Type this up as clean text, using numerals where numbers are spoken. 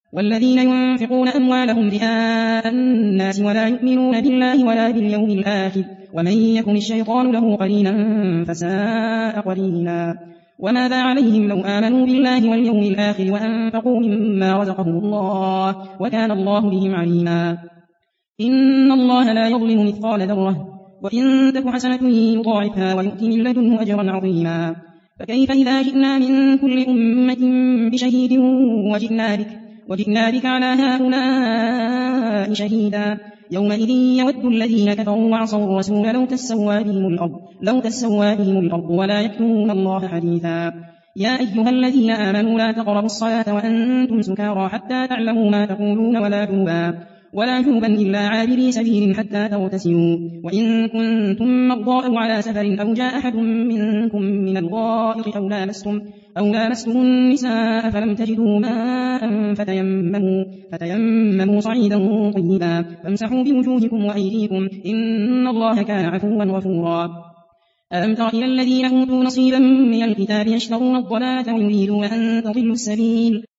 والذين ينفقون أموالهم رئاء الناس ولا يؤمنون بالله ولا باليوم الآخر ومن يكن الشيطان له قرينا فساء قرينا وماذا عليهم لو آمنوا بالله واليوم الآخر وأنفقوا مما رزقهم الله وكان الله بهم عليما إن الله لا يظلم مثقال ذرة وإن تك حسنة يضاعفها ويؤتي من لدنه أجرا عظيما فكيف إذا جئنا من كل أمة بشهيد وجئنا بك على هؤلاء شهيدا يومئذ يود الذين كفروا وعصوا الرسول لو تسوى بهم الأرض ولا يكتمون الله حديثا يا أيها الذين آمنوا لا تقربوا الصلاة وأنتم سكارى حتى تعلموا ما تقولون ولا جنبا إلا عابري سبيل حتى تغتسلوا وإن كنتم مرضى أو على سفر أو جاء أحد منكم من الغائط أو لامستم النساء فلم تجدوا ماء فتيمموا صعيدا طيبا فامسحوا بوجوهكم وأيديكم إن الله كان عفوا غفورا ألم تر إلى الذين أوتوا نصيبا من الكتاب يشترون الضلالة ويريدون أن تضلوا السبيل